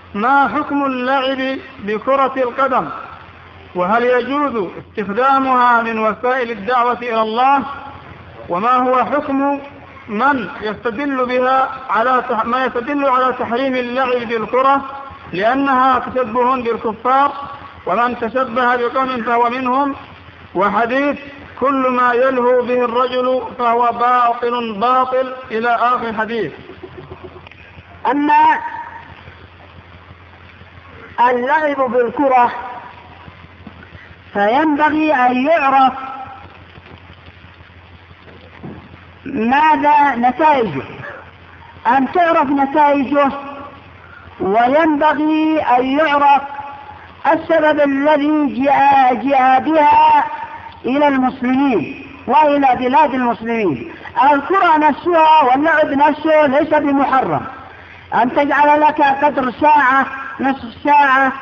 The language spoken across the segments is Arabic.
ما حكم اللعب بكرة القدم؟ وهل يجوز استخدامها من وسائل الدعوة إلى الله؟ وما هو حكم من يستدل بها ما يستدل على تحريم اللعب بالكرة لأنها تشبه بالكفار، ومن تشبه بقوم فهو منهم، وحديث كل ما يلهو به الرجل فهو باطل إلى آخر حديث. أما اللعب بالكرة فينبغي أن يعرف ماذا نتائجه، أن تعرف نتائجه، وينبغي أن يعرف السبب الذي جاء بها إلى المسلمين وإلى بلاد المسلمين. الكرة نفسها واللعب نفسه ليس بمحرم. أن تجعل لك قدر ساعة نصف ساعة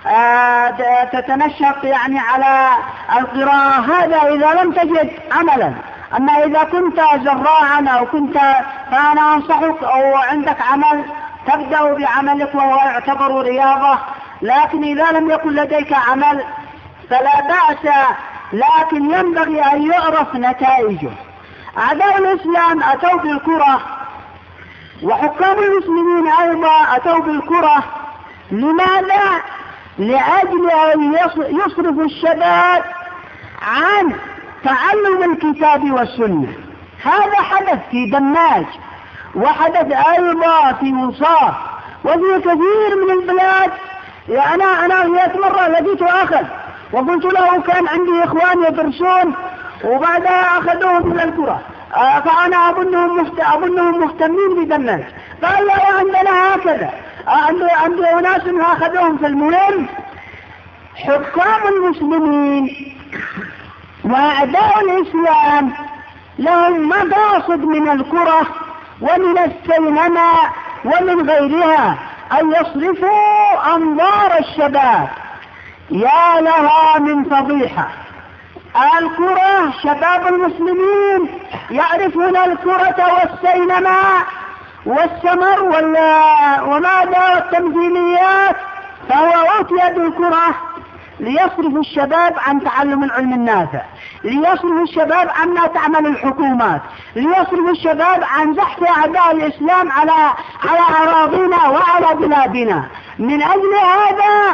تتنشط يعني على القراءة، هذا إذا لم تجد عملا. أما إذا كنت زراعا أو فأنا أنصحك أو عندك عمل تبدأ بعملك وهو يعتبر رياضة، لكن إذا لم يكن لديك عمل فلا بأس، لكن ينبغي أن يعرف نتائجه. أعداء الإسلام أتوا بالكرة، وحكام المسلمين أيضا أتوا بالكرة. لماذا؟ لأجل أن يصرف الشباب عن تعلم الكتاب والسنة. هذا حدث في دماج، وحدث أيضا في وصاف، وفي كثير من البلاد. أنا 100 مرة لقيت أخذ وقلت له كان عندي إخوان يدرسون وبعدها أخذوهم من الكرة، فأنا أظنهم مهتمين بدماج. قال لا، عندنا هكذا، عندي أناس أخذوهم. في المهم حكام المسلمين وأعداء الإسلام لهم مقاصد من الكرة ومن السينما ومن غيرها أن يصرفوا أنظار الشباب. يا لها من فضيحة! الكرة، شباب المسلمين يعرفون الكرة والسينما والسمر وماذا والتمثيليات، فهو أوتي بالكرة ليصرف الشباب عن تعلم العلم النافع، ليصرف الشباب عن ما تعمل الحكومات، ليصرف الشباب عن زحف أعداء الإسلام على أراضينا وعلى بلادنا. من أجل هذا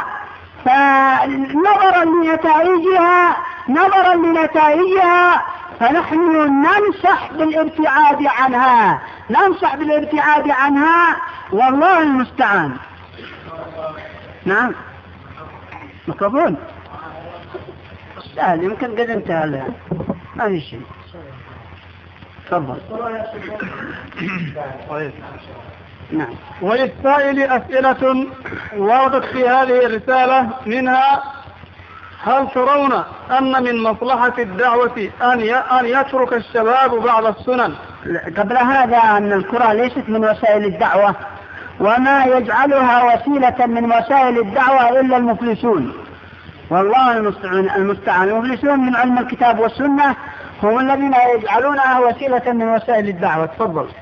فنظرا لنتائجها فنحن ننصح بالابتعاد عنها، والله المستعان. نعم، مكبون سهل، يمكن قد انتهى، ما في شيء. تفضل. نعم. وللسائل أسئلة وردت في هذه الرسالة، منها: هل ترون أن من مصلحة الدعوة أن يترك الشباب بعض السنن؟ قبل هذا أن الكرة ليست من وسائل الدعوة، وما يجعلها وسيلة من وسائل الدعوة إلا المفلسون، والله المستعان. المفلسون من علم الكتاب والسنة هم الذين يجعلونها وسيلة من وسائل الدعوة. تفضل.